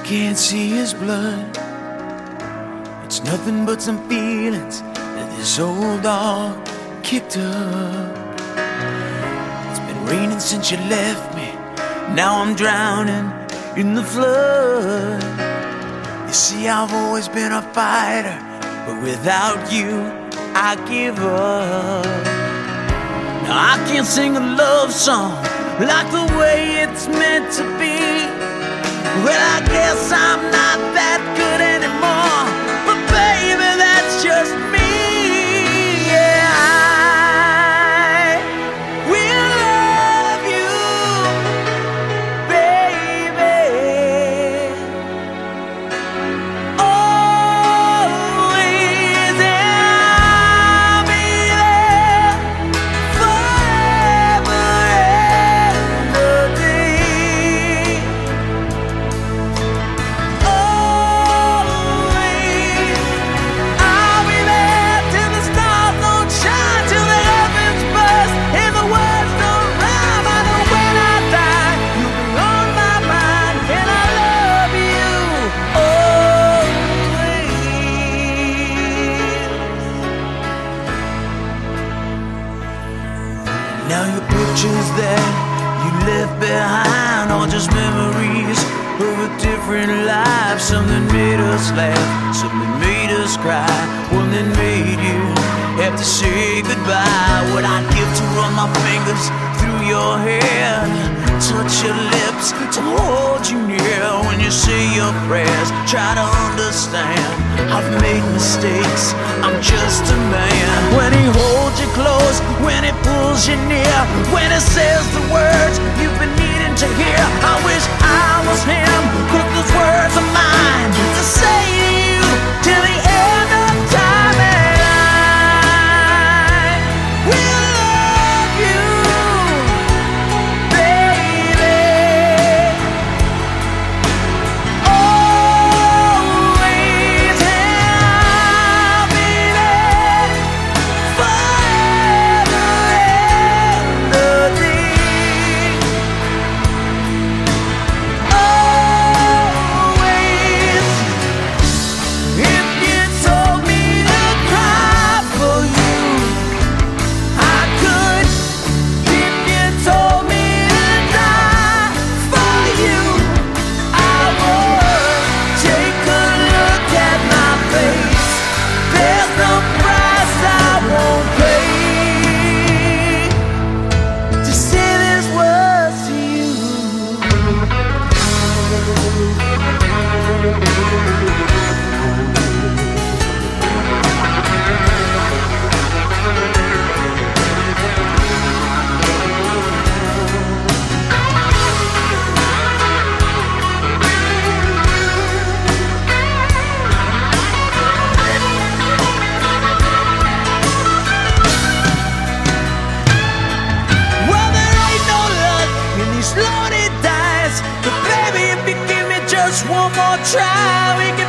can't see his blood. It's nothing but some feelings that this old dog kicked up. It's been raining since you left me. Now I'm drowning in the flood. You see, I've always been a fighter, but without you, I give up. Now I can't sing a love song like the way it's meant to be. Well, I guess I'm not that good anymore, but baby, that's just me. Yeah, I will love you, baby, always, and I'll be there forever and a day. Always, I'll be there till the stars don't shine, till the heavens burst and the words don't rhyme. I know when I die, you'll be on my mind, and I love you always. Now your pictures that you left behind are just memories of a different life. Something made us laugh, something made us cry, one that made you have to say goodbye. What I'd give to run my fingers through your hair, touch your lips, to hold you near when you say your prayers. Try to understand, I've made mistakes, I'm just a man. When he holds you close, when he pulls you near, when he says the words you've been needing to hear, I wish I was him, 'cause those words are mine to say to you till the end of time. And I will love you, baby, always, and I'll be there forever and a day. Always, if you told me to cry for you, I could. If you told me to die for you, I would. Take a look at my face, there's no price I won't pay to say these words to you. Well, there ain't no luck in these loaded dice, but baby, if you give me just one more try, we can